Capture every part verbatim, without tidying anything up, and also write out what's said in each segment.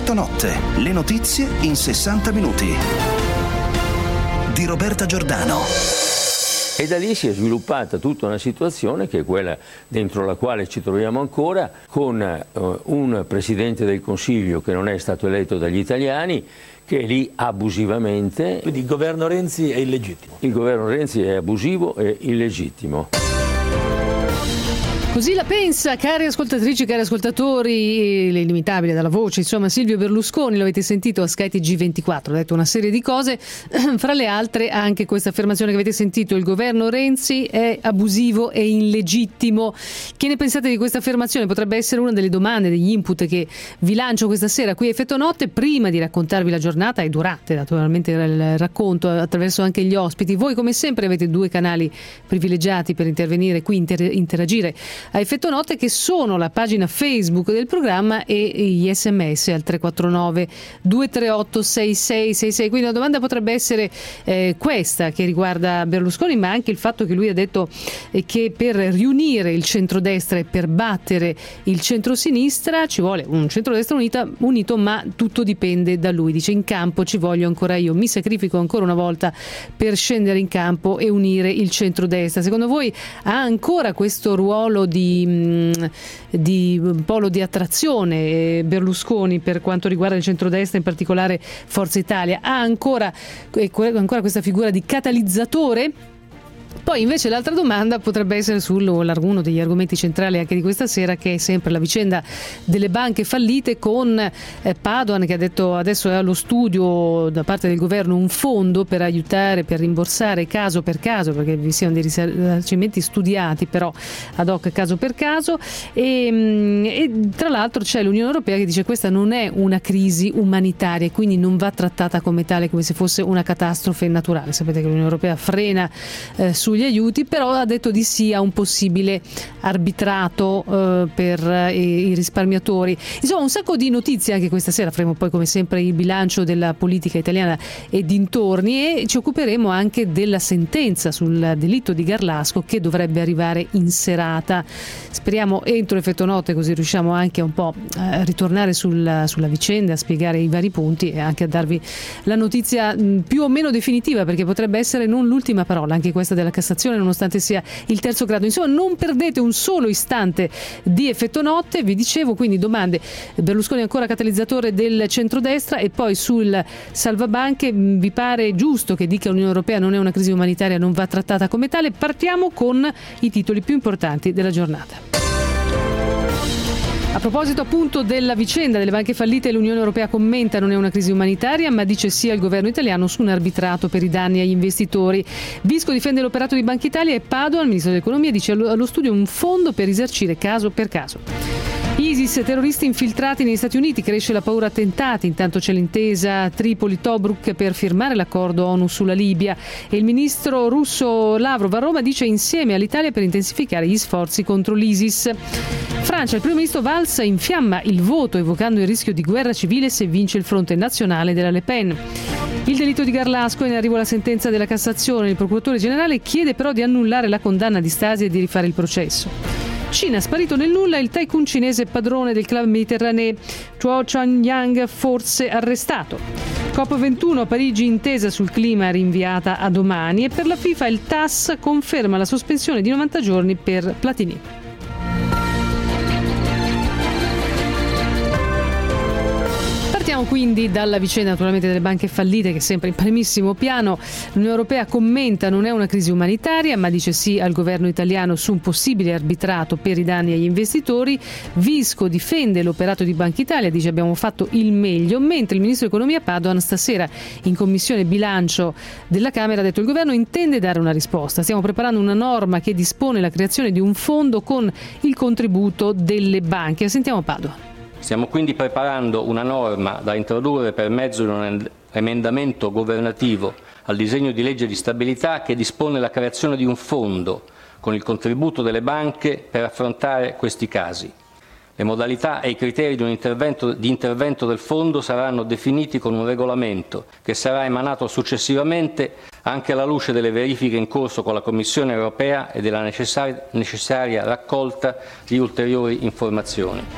Effetto Notte, le notizie in sessanta minuti. Di Roberta Giordano. E da lì si è sviluppata tutta una situazione che è quella dentro la quale ci troviamo ancora, con uh, un Presidente del Consiglio che non è stato eletto dagli italiani, che è lì abusivamente. Quindi il governo Renzi è illegittimo. Il governo Renzi è abusivo e illegittimo. Così la pensa, cari ascoltatrici, cari ascoltatori, l'ilimitabile dalla voce, insomma Silvio Berlusconi, lo avete sentito a Sky T G ventiquattro, ha detto una serie di cose, fra le altre anche questa affermazione che avete sentito: il governo Renzi è abusivo e illegittimo. Che ne pensate di questa affermazione? Potrebbe essere una delle domande, degli input che vi lancio questa sera qui a Effetto Notte, prima di raccontarvi la giornata e durante naturalmente il racconto attraverso anche gli ospiti. Voi come sempre avete due canali privilegiati per intervenire qui, inter- interagire a Effetto Notte, che sono la pagina Facebook del programma e gli sms al tre quattro nove due tre otto sei sei sei sei. Quindi la domanda potrebbe essere eh, questa, che riguarda Berlusconi, ma anche il fatto che lui ha detto eh, che per riunire il centrodestra e per battere il centrosinistra ci vuole un centrodestra unita, unito, ma tutto dipende da lui. Dice: in campo ci voglio ancora io, mi sacrifico ancora una volta per scendere in campo e unire il centrodestra. Secondo voi ha ancora questo ruolo di Di, di polo di attrazione Berlusconi per quanto riguarda il centrodestra, in particolare Forza Italia? Ha ancora, ancora questa figura di catalizzatore? Poi invece l'altra domanda potrebbe essere sull'uno degli argomenti centrali anche di questa sera, che è sempre la vicenda delle banche fallite, con eh, Padoan che ha detto adesso è allo studio da parte del governo un fondo per aiutare, per rimborsare caso per caso, perché vi siano dei risarcimenti studiati però ad hoc caso per caso, e, e tra l'altro c'è l'Unione Europea che dice questa non è una crisi umanitaria e quindi non va trattata come tale, come se fosse una catastrofe naturale. Sapete che l'Unione Europea frena eh, sugli aiuti, però ha detto di sì a un possibile arbitrato eh, per eh, i risparmiatori. Insomma, un sacco di notizie anche questa sera. Faremo poi come sempre il bilancio della politica italiana e dintorni, e ci occuperemo anche della sentenza sul delitto di Garlasco che dovrebbe arrivare in serata. Speriamo entro Effetto Notte, così riusciamo anche un po' a ritornare sul, sulla vicenda, a spiegare i vari punti e anche a darvi la notizia mh, più o meno definitiva, perché potrebbe essere non l'ultima parola anche questa della Cassazione, nonostante sia il terzo grado. Insomma, non perdete un solo istante di Effetto Notte. Vi dicevo quindi domande: Berlusconi ancora catalizzatore del centrodestra? E poi sul salvabanche, vi pare giusto che dica l'Unione Europea non è una crisi umanitaria, non va trattata come tale? Partiamo con i titoli più importanti della giornata. A proposito appunto della vicenda delle banche fallite, l'Unione Europea commenta non è una crisi umanitaria, ma dice sì al governo italiano su un arbitrato per i danni agli investitori. Visco difende l'operato di Banca Italia e Padoan, il ministro dell'economia, dice allo studio un fondo per risarcire caso per caso. ISIS, terroristi infiltrati negli Stati Uniti, cresce la paura attentati, intanto c'è l'intesa Tripoli-Tobruk per firmare l'accordo ONU sulla Libia, e il ministro russo Lavrov a Roma dice insieme all'Italia per intensificare gli sforzi contro l'ISIS. Francia, il primo ministro Valls infiamma il voto evocando il rischio di guerra civile se vince il fronte nazionale della Le Pen. Il delitto di Garlasco, in arrivo la sentenza della Cassazione, il procuratore generale chiede però di annullare la condanna di Stasi e di rifare il processo. Cina, sparito nel nulla il tycoon cinese padrone del club mediterraneo Zhuo Chuanyang, forse arrestato. COP ventuno a Parigi, intesa sul clima rinviata a domani, e per la FIFA il T A S conferma la sospensione di novanta giorni per Platini. Partiamo quindi dalla vicenda naturalmente delle banche fallite, che è sempre in primissimo piano. L'Unione Europea commenta non è una crisi umanitaria, ma dice sì al governo italiano su un possibile arbitrato per i danni agli investitori. Visco difende l'operato di Banca Italia, dice abbiamo fatto il meglio, mentre il ministro dell'economia Padoan stasera in commissione bilancio della Camera ha detto il governo intende dare una risposta. Stiamo preparando una norma che dispone la creazione di un fondo con il contributo delle banche. Sentiamo Padoan. Stiamo quindi preparando una norma da introdurre per mezzo di un emendamento governativo al disegno di legge di stabilità che dispone la creazione di un fondo con il contributo delle banche per affrontare questi casi. Le modalità e i criteri di un intervento, di intervento del fondo saranno definiti con un regolamento che sarà emanato successivamente anche alla luce delle verifiche in corso con la Commissione europea e della necessaria, necessaria raccolta di ulteriori informazioni.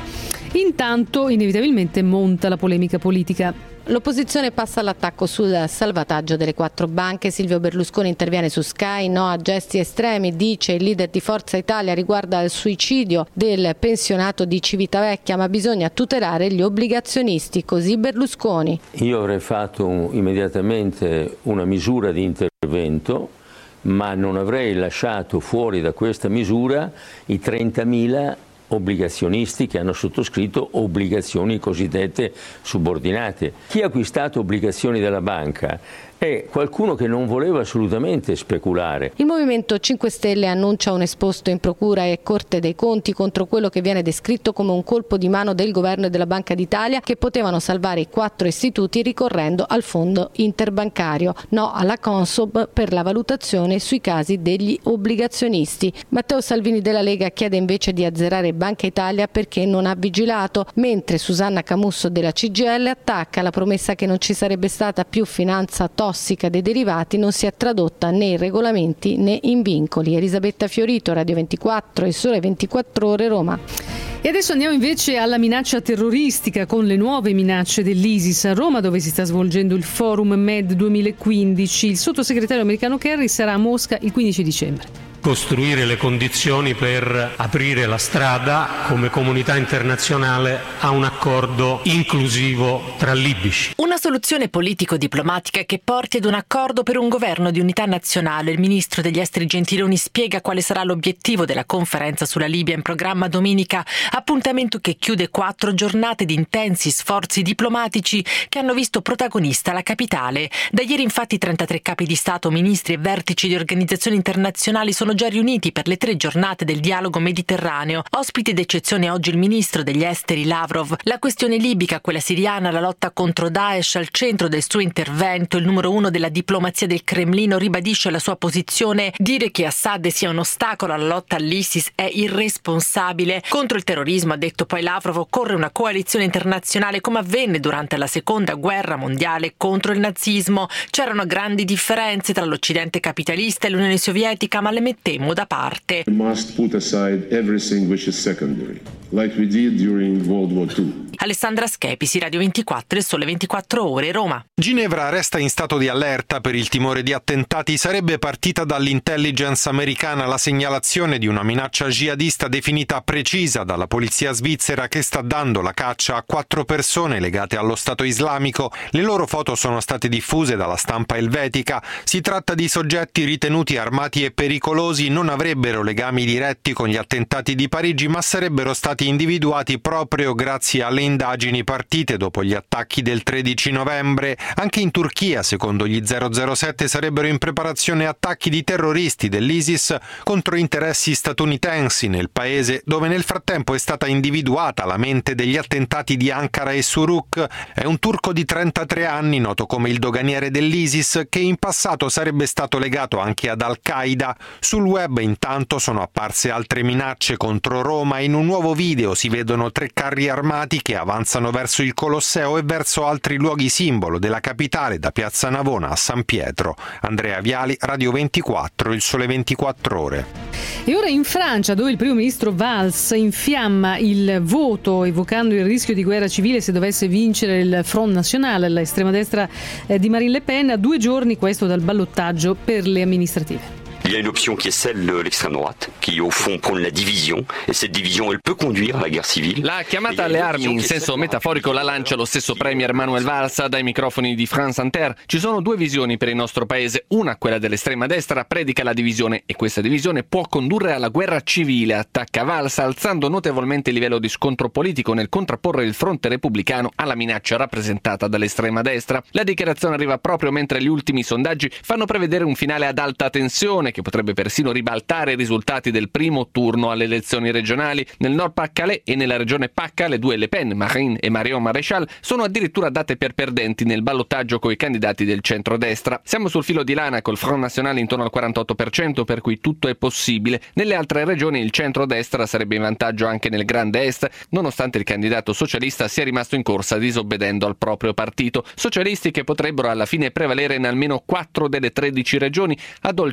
Intanto, inevitabilmente, monta la polemica politica. L'opposizione passa all'attacco sul salvataggio delle quattro banche. Silvio Berlusconi interviene su Sky, no a gesti estremi, dice il leader di Forza Italia riguarda il suicidio del pensionato di Civitavecchia, ma bisogna tutelare gli obbligazionisti, così Berlusconi. Io avrei fatto un, immediatamente una misura di intervento, ma non avrei lasciato fuori da questa misura i trentamila obbligazionisti che hanno sottoscritto obbligazioni cosiddette subordinate. Chi ha acquistato obbligazioni della banca è qualcuno che non voleva assolutamente speculare. Il Movimento cinque Stelle annuncia un esposto in procura e Corte dei Conti contro quello che viene descritto come un colpo di mano del governo e della Banca d'Italia, che potevano salvare i quattro istituti ricorrendo al fondo interbancario. No alla Consob per la valutazione sui casi degli obbligazionisti. Matteo Salvini della Lega chiede invece di azzerare Banca Italia perché non ha vigilato, mentre Susanna Camusso della C G I L attacca la promessa che non ci sarebbe stata più finanza tossica dei derivati, non si è tradotta né in regolamenti né in vincoli. Elisabetta Fiorito, Radio ventiquattro e Sole ventiquattro Ore, Roma. E adesso andiamo invece alla minaccia terroristica con le nuove minacce dell'ISIS a Roma, dove si sta svolgendo il Forum Med duemilaquindici. Il sottosegretario americano Kerry sarà a Mosca il quindici dicembre. Costruire le condizioni per aprire la strada come comunità internazionale a un accordo inclusivo tra libici. Una soluzione politico-diplomatica che porti ad un accordo per un governo di unità nazionale. Il ministro degli esteri Gentiloni spiega quale sarà l'obiettivo della conferenza sulla Libia in programma domenica, appuntamento che chiude quattro giornate di intensi sforzi diplomatici che hanno visto protagonista la capitale. Da ieri infatti trentatré capi di Stato, ministri e vertici di organizzazioni internazionali sono già riuniti per le tre giornate del dialogo mediterraneo. Ospite d'eccezione oggi il ministro degli esteri Lavrov. La questione libica, quella siriana, la lotta contro Daesh al centro del suo intervento. Il numero uno della diplomazia del Cremlino ribadisce la sua posizione: dire che Assad sia un ostacolo alla lotta all'ISIS è irresponsabile. Contro il terrorismo, ha detto poi Lavrov, occorre una coalizione internazionale come avvenne durante la seconda guerra mondiale contro il nazismo. C'erano grandi differenze tra l'Occidente capitalista e l'Unione Sovietica, ma le mettevano temo da parte. We must put aside everything which is secondary, like we did during World War Two. Alessandra Schepisi, Radio ventiquattro e Sole ventiquattro Ore, Roma. Ginevra resta in stato di allerta per il timore di attentati. Sarebbe partita dall'intelligence americana la segnalazione di una minaccia jihadista definita precisa dalla polizia svizzera, che sta dando la caccia a quattro persone legate allo Stato islamico. Le loro foto sono state diffuse dalla stampa elvetica. Si tratta di soggetti ritenuti armati e pericolosi, non avrebbero legami diretti con gli attentati di Parigi, ma sarebbero stati individuati proprio grazie alle indagini partite dopo gli attacchi del tredici novembre. Anche in Turchia, secondo gli zero zero sette, sarebbero in preparazione attacchi di terroristi dell'ISIS contro interessi statunitensi nel paese, dove nel frattempo è stata individuata la mente degli attentati di Ankara e Suruk. È un turco di trentatré anni, noto come il doganiere dell'ISIS, che in passato sarebbe stato legato anche ad Al-Qaeda. Sul web intanto sono apparse altre minacce contro Roma. In un nuovo video si vedono tre carri armati che avanzano verso il Colosseo e verso altri luoghi simbolo della capitale, da Piazza Navona a San Pietro. Andrea Viali, Radio ventiquattro, Il Sole ventiquattro Ore. E ora in Francia, dove il primo ministro Valls infiamma il voto evocando il rischio di guerra civile se dovesse vincere il Front National, l'estrema destra di Marine Le Pen, a due giorni questo dal ballottaggio per le amministrative. Il y a une option qui est celle de l'extrême droite, qui au fond prône la division, et cette division elle peut conduire à la guerre civile. La chiamata alle armi in senso metaforico la lancia lo stesso premier Manuel Valls dai microfoni di France Inter. Ci sono due visioni per il nostro paese, una, quella dell'estrema destra, predica la divisione e questa divisione può condurre alla guerra civile, attacca Valls, alzando notevolmente il livello di scontro politico nel contrapporre il fronte repubblicano alla minaccia rappresentata dall'estrema destra. La dichiarazione arriva proprio mentre gli ultimi sondaggi fanno prevedere un finale ad alta tensione che potrebbe persino ribaltare i risultati del primo turno alle elezioni regionali. Nel Nord Pas-de-Calais e nella regione Pacca le due Le Pen, Marine e Marion Maréchal, sono addirittura date per perdenti nel ballottaggio coi candidati del centrodestra. Siamo sul filo di lana col Front National intorno al quarantotto per cento, per cui tutto è possibile. Nelle altre regioni il centrodestra sarebbe in vantaggio anche nel Grande Est, nonostante il candidato socialista sia rimasto in corsa disobbedendo al proprio partito. Socialisti che potrebbero alla fine prevalere in almeno quattro delle tredici regioni, addolcendo la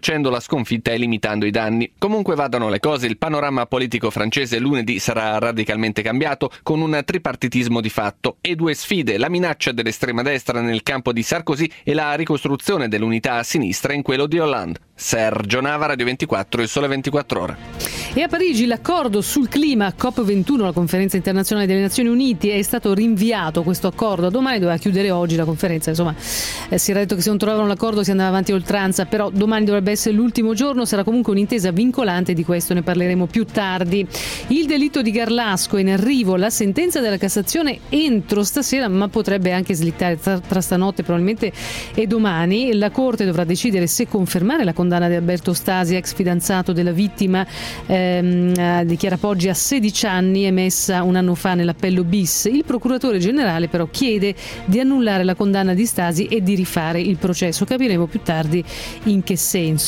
sconfitta e limitando i danni. Comunque vadano le cose, il panorama politico francese lunedì sarà radicalmente cambiato, con un tripartitismo di fatto e due sfide: la minaccia dell'estrema destra nel campo di Sarkozy e la ricostruzione dell'unità a sinistra in quello di Hollande. Sergio Nava, Radio ventiquattro, Il Sole ventiquattro Ore. E a Parigi l'accordo sul clima COP ventuno, la conferenza internazionale delle Nazioni Unite, è stato rinviato. Questo accordo a domani, doveva chiudere oggi la conferenza, insomma eh, si era detto che se non trovavano l'accordo si andava avanti a oltranza, però domani dovrebbe essere l'ultimo giorno, sarà comunque un'intesa vincolante, di questo ne parleremo più tardi. Il delitto di Garlasco, in arrivo la sentenza della Cassazione entro stasera, ma potrebbe anche slittare tra, tra stanotte probabilmente e domani. La Corte dovrà decidere se confermare la condanna di Alberto Stasi, ex fidanzato della vittima, ehm, dichiara Poggi a sedici anni, emessa un anno fa nell'appello bis. Il procuratore generale però chiede di annullare la condanna di Stasi e di rifare il processo. Capiremo più tardi in che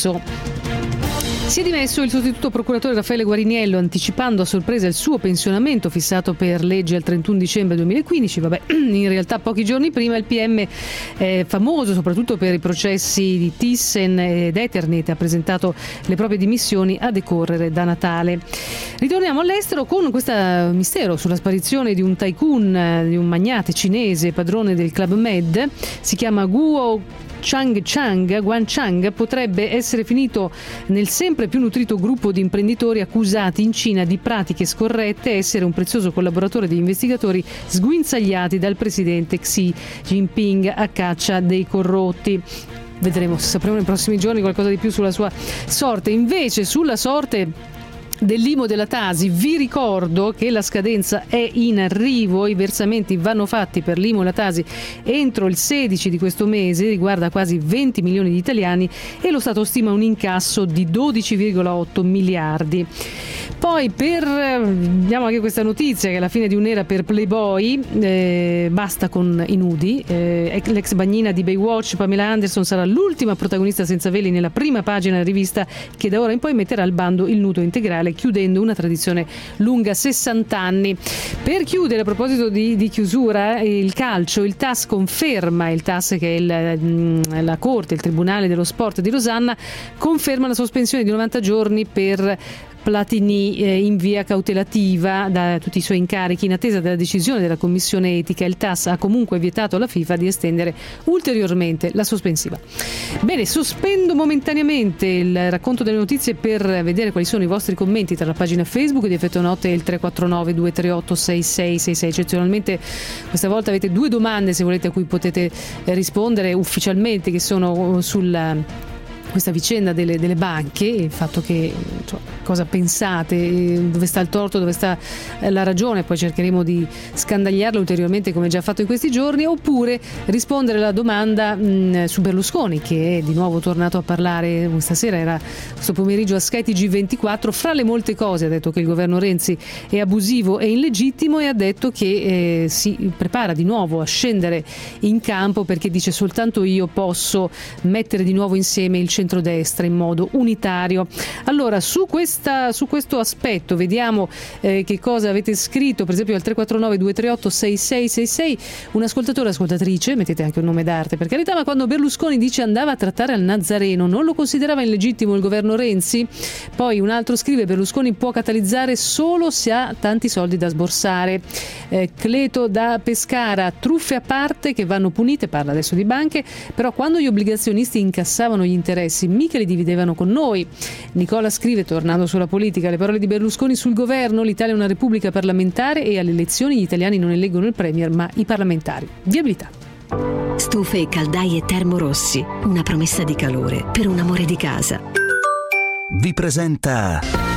senso. Si è dimesso il sostituto procuratore Raffaele Guariniello, anticipando a sorpresa il suo pensionamento fissato per legge al trentuno dicembre duemilaquindici. Vabbè, in realtà pochi giorni prima il P M, eh, famoso soprattutto per i processi di Thyssen ed Ethernet, ha presentato le proprie dimissioni a decorrere da Natale. Ritorniamo all'estero con questo mistero sulla sparizione di un tycoon, di un magnate cinese, padrone del Club Med. Si chiama Guo Chang Chang, Guan Chang, potrebbe essere finito nel sempre più nutrito gruppo di imprenditori accusati in Cina di pratiche scorrette e essere un prezioso collaboratore di investigatori sguinzagliati dal presidente Xi Jinping a caccia dei corrotti. Vedremo, sapremo nei prossimi giorni qualcosa di più sulla sua sorte. Invece sulla sorte dell'I M U della Tasi vi ricordo che la scadenza è in arrivo, i versamenti vanno fatti per l'I M U della Tasi entro il sedici di questo mese, riguarda quasi venti milioni di italiani e lo Stato stima un incasso di dodici virgola otto miliardi. Poi per vediamo anche questa notizia che è la fine di un'era per Playboy, eh, basta con i nudi, eh, l'ex bagnina di Baywatch Pamela Anderson sarà l'ultima protagonista senza veli nella prima pagina della rivista, che da ora in poi metterà al bando il nudo integrale, chiudendo una tradizione lunga sessanta anni. Per chiudere, a proposito di, di chiusura, il calcio, il T A S conferma, il T A S che è il, la Corte, il Tribunale dello Sport di Losanna, conferma la sospensione di novanta giorni per Platini eh, in via cautelativa da tutti i suoi incarichi in attesa della decisione della Commissione Etica. Il T A S ha comunque vietato alla FIFA di estendere ulteriormente la sospensiva. Bene, sospendo momentaneamente il racconto delle notizie per vedere quali sono i vostri commenti tra la pagina Facebook di Effetto Notte e il tre quattro nove due tre otto sei sei sei sei. Eccezionalmente questa volta avete due domande, se volete, a cui potete rispondere ufficialmente, che sono sulla questa vicenda delle, delle banche, il fatto che, cioè, cosa pensate, dove sta il torto, dove sta la ragione, poi cercheremo di scandagliarla ulteriormente come già fatto in questi giorni, oppure rispondere alla domanda mh, su Berlusconi, che è di nuovo tornato a parlare questa sera, era questo pomeriggio a Sky T G ventiquattro, fra le molte cose ha detto che il governo Renzi è abusivo e illegittimo e ha detto che eh, si prepara di nuovo a scendere in campo, perché dice soltanto io posso mettere di nuovo insieme il centrodestra in modo unitario. Allora, su questa su questo aspetto vediamo eh, che cosa avete scritto, per esempio al tre quattro nove due tre otto sei sei sei sei, un ascoltatore, ascoltatrice, mettete anche un nome d'arte per carità, ma quando Berlusconi dice andava a trattare al Nazareno, non lo considerava illegittimo il governo Renzi? Poi un altro scrive: Berlusconi può catalizzare solo se ha tanti soldi da sborsare. eh, Cleto da Pescara: truffe a parte che vanno punite, parla adesso di banche, però quando gli obbligazionisti incassavano gli interessi mica li dividevano con noi. Nicola scrive, tornando sulla politica, le parole di Berlusconi sul governo: l'Italia è una repubblica parlamentare e alle elezioni gli italiani non eleggono il premier ma i parlamentari. Viabilità. Stufe e caldaie Termorossi, una promessa di calore per un amore di casa. Vi presenta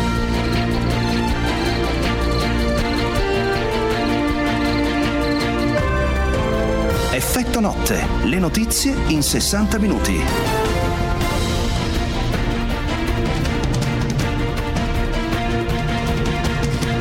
Effetto Notte, le notizie in sessanta minuti. Ero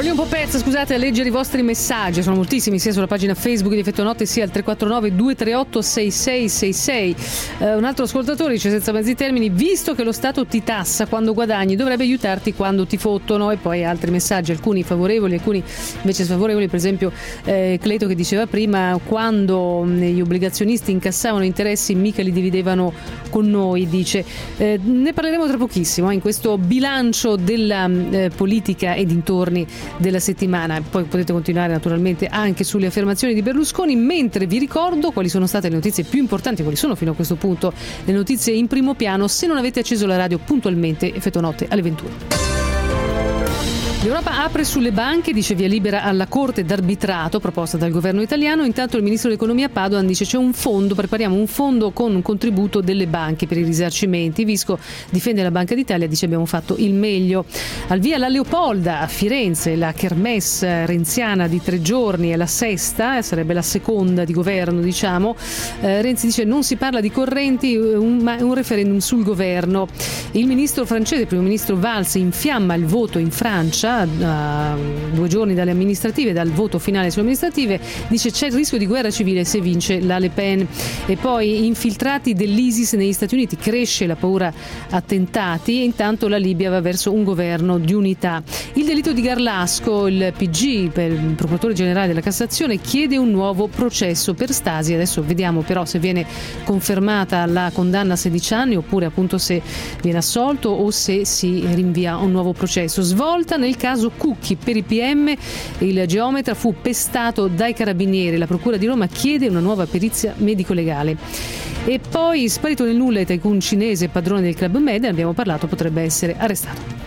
Voglio un po' pezza, scusate, a leggere i vostri messaggi, sono moltissimi, sia sulla pagina Facebook di Effetto Notte sia al tre quattro nove due tre otto sei sei sei sei. Eh, un altro ascoltatore dice senza mezzi termini: visto che lo Stato ti tassa quando guadagni, dovrebbe aiutarti quando ti fottono. E poi altri messaggi, alcuni favorevoli, alcuni invece sfavorevoli, per esempio eh, Cleto che diceva prima: quando gli obbligazionisti incassavano interessi mica li dividevano con noi, dice. Eh, ne parleremo tra pochissimo eh, in questo bilancio della eh, politica e dintorni della settimana. Poi potete continuare naturalmente anche sulle affermazioni di Berlusconi, mentre vi ricordo quali sono state le notizie più importanti, quali sono fino a questo punto le notizie in primo piano, se non avete acceso la radio puntualmente. Effetto Notte alle ventuno. L'Europa apre sulle banche, dice via libera alla Corte d'arbitrato proposta dal governo italiano. Intanto il ministro dell'economia Padoan dice c'è un fondo, prepariamo un fondo con un contributo delle banche per i risarcimenti. Visco difende la Banca d'Italia, dice abbiamo fatto il meglio. Al via la Leopolda a Firenze, la kermesse renziana di tre giorni è la sesta, sarebbe la seconda di governo, diciamo. Eh, Renzi dice non si parla di correnti, un, ma un referendum sul governo. Il ministro francese, il primo ministro Valls, infiamma il voto in Francia a due giorni dalle amministrative, dal voto finale sulle amministrative, dice c'è il rischio di guerra civile se vince la Le Pen. E poi infiltrati dell'ISIS negli Stati Uniti, cresce la paura attentati, e intanto la Libia va verso un governo di unità. Il delitto di Garlasco, il P G, per il procuratore generale della Cassazione, chiede un nuovo processo per Stasi. Adesso vediamo però se viene confermata la condanna a sedici anni oppure appunto se viene assolto o se si rinvia a un nuovo processo. Svolta nel caso Cucchi, per i P M il geometra fu pestato dai carabinieri, la procura di Roma chiede una nuova perizia medico-legale. E poi sparito nel nulla il tycoon cinese padrone del Club Med, ne abbiamo parlato, potrebbe essere arrestato.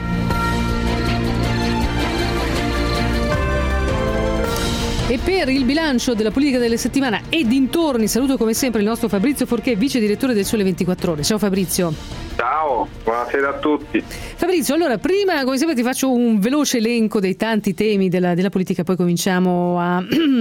E per il bilancio della politica della settimana e dintorni saluto come sempre il nostro Fabrizio Forché, vice direttore del Sole ventiquattro Ore. Ciao Fabrizio. Ciao, buonasera a tutti. Fabrizio, allora prima come sempre ti faccio un veloce elenco dei tanti temi della, della politica, poi cominciamo a,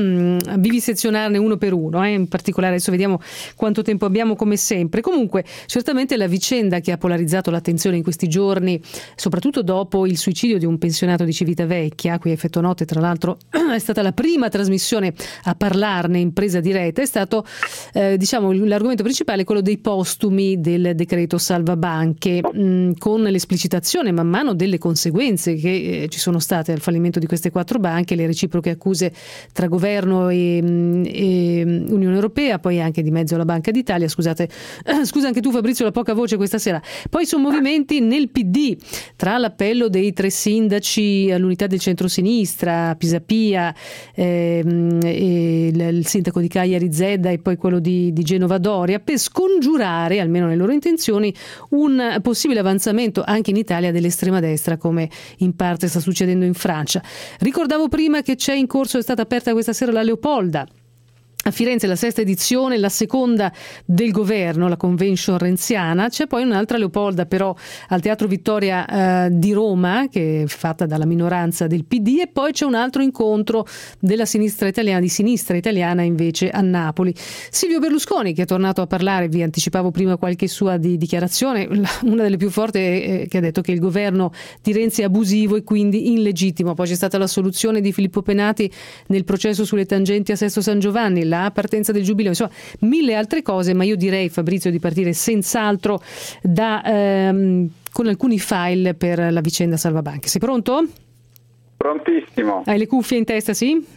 a vivisezionarne uno per uno, eh? In particolare adesso vediamo quanto tempo abbiamo come sempre. Comunque certamente la vicenda che ha polarizzato l'attenzione in questi giorni, soprattutto dopo il suicidio di un pensionato di Civitavecchia, qui a Effetto Notte tra l'altro è stata la prima trasmissione a parlarne in presa diretta, è stato eh, diciamo l'argomento principale quello dei postumi del decreto salva banche, mh, con l'esplicitazione man mano delle conseguenze che eh, ci sono state al fallimento di queste quattro banche, le reciproche accuse tra governo e, e Unione Europea, poi anche di mezzo alla Banca d'Italia. Scusate, eh, scusa anche tu Fabrizio la poca voce questa sera. Poi sono movimenti nel P D, tra l'appello dei tre sindaci all'unità del centrosinistra, Pisapia, eh, e il, il sindaco di Cagliari Zedda e poi quello di, di Genova Doria, per scongiurare, almeno nelle loro intenzioni, un possibile avanzamento anche in Italia dell'estrema destra, come in parte sta succedendo in Francia. Ricordavo prima che c'è in corso, è stata aperta questa sera la Leopolda a Firenze, la sesta edizione, la seconda del governo, la convention renziana. C'è poi un'altra Leopolda però al Teatro Vittoria eh, di Roma, che è fatta dalla minoranza del P D, e poi c'è un altro incontro della sinistra italiana, di sinistra italiana invece a Napoli. Silvio Berlusconi, che è tornato a parlare, vi anticipavo prima qualche sua di dichiarazione, una delle più forti è che ha detto che il governo di Renzi è abusivo e quindi illegittimo. Poi c'è stata la soluzione di Filippo Penati nel processo sulle tangenti a Sesto San Giovanni, la partenza del giubileo, insomma mille altre cose, ma io direi Fabrizio di partire senz'altro da, ehm, con alcuni file per la vicenda Salvabanche. Sei pronto? Prontissimo. Hai le cuffie in testa, sì?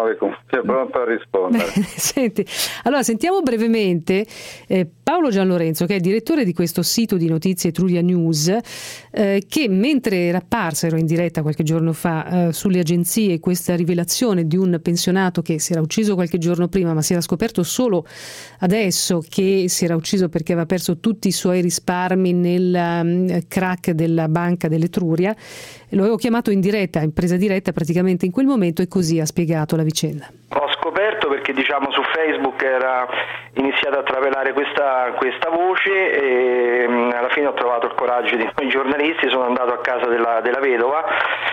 Sei pronto a rispondere. Senti, allora sentiamo brevemente eh, Paolo Gianlorenzo, che è direttore di questo sito di notizie Etruria News, eh, che mentre era apparsa, ero in diretta qualche giorno fa eh, sulle agenzie, questa rivelazione di un pensionato che si era ucciso qualche giorno prima, ma si era scoperto solo adesso che si era ucciso perché aveva perso tutti i suoi risparmi nel um, crack della banca dell'Etruria. Lo avevo chiamato in diretta, in presa diretta praticamente in quel momento, e così ha spiegato la vicenda. Ho scoperto perché diciamo su Facebook era iniziata a travelare questa, questa voce e alla fine ho trovato il coraggio di noi giornalisti, sono andato a casa della, della vedova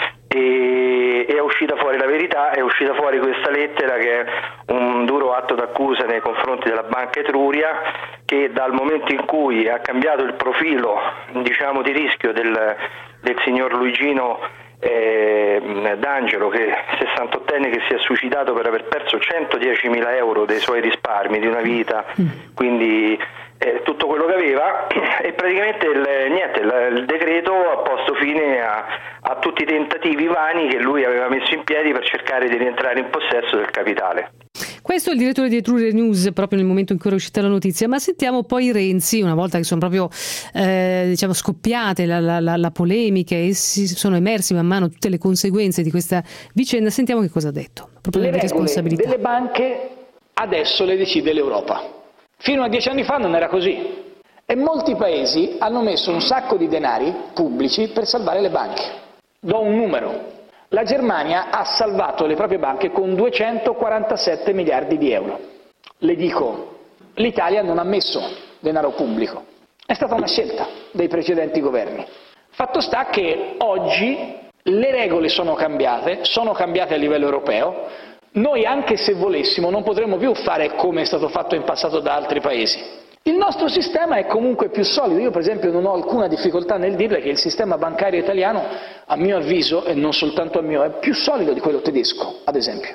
e è uscita fuori la verità, è uscita fuori questa lettera che è un duro atto d'accusa nei confronti della Banca Etruria, che dal momento in cui ha cambiato il profilo diciamo di rischio del, del signor Luigino eh, D'Angelo, che sessantottenne, che si è suicidato per aver perso centodiecimila euro dei suoi risparmi di una vita, quindi eh, tutto quello che aveva, e praticamente il, niente, il, il decreto ha posto fine a, a tutti i tentativi vani che lui aveva messo in piedi per cercare di rientrare in possesso del capitale. Questo è il direttore di Etruria News proprio nel momento in cui è uscita la notizia, ma sentiamo poi Renzi, una volta che sono proprio eh, diciamo scoppiate la, la, la, la polemica e si sono emersi man mano tutte le conseguenze di questa vicenda, sentiamo che cosa ha detto. Proprio le regole responsabilità delle banche adesso le decide l'Europa. Fino a dieci anni fa non era così e molti paesi hanno messo un sacco di denari pubblici per salvare le banche. Do un numero. La Germania ha salvato le proprie banche con duecentoquarantasette miliardi di euro. Le dico, l'Italia non ha messo denaro pubblico, è stata una scelta dei precedenti governi. Fatto sta che oggi le regole sono cambiate, sono cambiate a livello europeo, noi anche se volessimo non potremmo più fare come è stato fatto in passato da altri paesi. Il nostro sistema è comunque più solido, io per esempio non ho alcuna difficoltà nel dirle che il sistema bancario italiano, a mio avviso, e non soltanto a mio, è più solido di quello tedesco, ad esempio.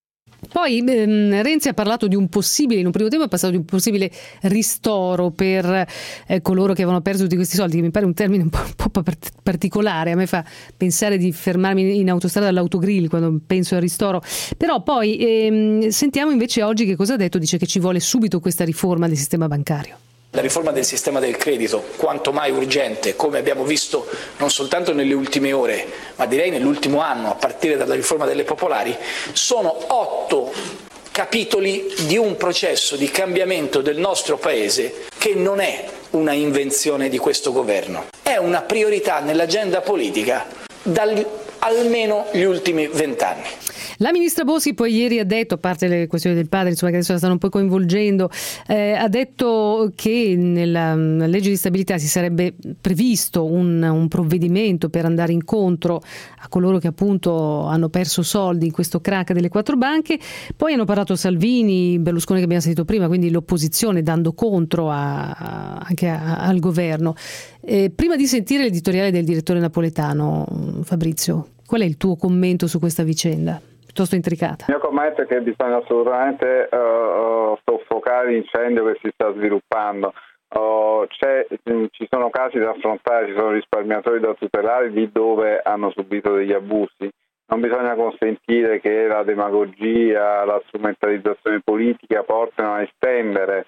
Poi ehm, Renzi ha parlato di un possibile, in un primo tempo ha parlato di un possibile ristoro per eh, coloro che avevano perso tutti questi soldi, che mi pare un termine un po', un po' particolare, a me fa pensare di fermarmi in autostrada all'autogrill quando penso al ristoro, però poi ehm, sentiamo invece oggi che cosa ha detto, dice che ci vuole subito questa riforma del sistema bancario. La riforma del sistema del credito, quanto mai urgente, come abbiamo visto non soltanto nelle ultime ore, ma direi nell'ultimo anno, a partire dalla riforma delle popolari, sono otto capitoli di un processo di cambiamento del nostro Paese che non è una invenzione di questo governo, è una priorità nell'agenda politica dagli almeno gli ultimi vent'anni. La ministra Boschi poi ieri ha detto, a parte le questioni del padre, insomma, che adesso la stanno un po' coinvolgendo, eh, ha detto che nella, nella legge di stabilità si sarebbe previsto un, un provvedimento per andare incontro a coloro che appunto hanno perso soldi in questo crack delle quattro banche. Poi hanno parlato Salvini, Berlusconi che abbiamo sentito prima, quindi l'opposizione dando contro a, a, anche a, al governo. Eh, prima di sentire l'editoriale del direttore Napoletano, Fabrizio, qual è il tuo commento su questa vicenda? Piuttosto intricata. Il mio commento è che bisogna assolutamente uh, soffocare l'incendio che si sta sviluppando. Uh, c'è, ci sono casi da affrontare, ci sono risparmiatori da tutelare lì dove hanno subito degli abusi. Non bisogna consentire che la demagogia, la strumentalizzazione politica portino a estendere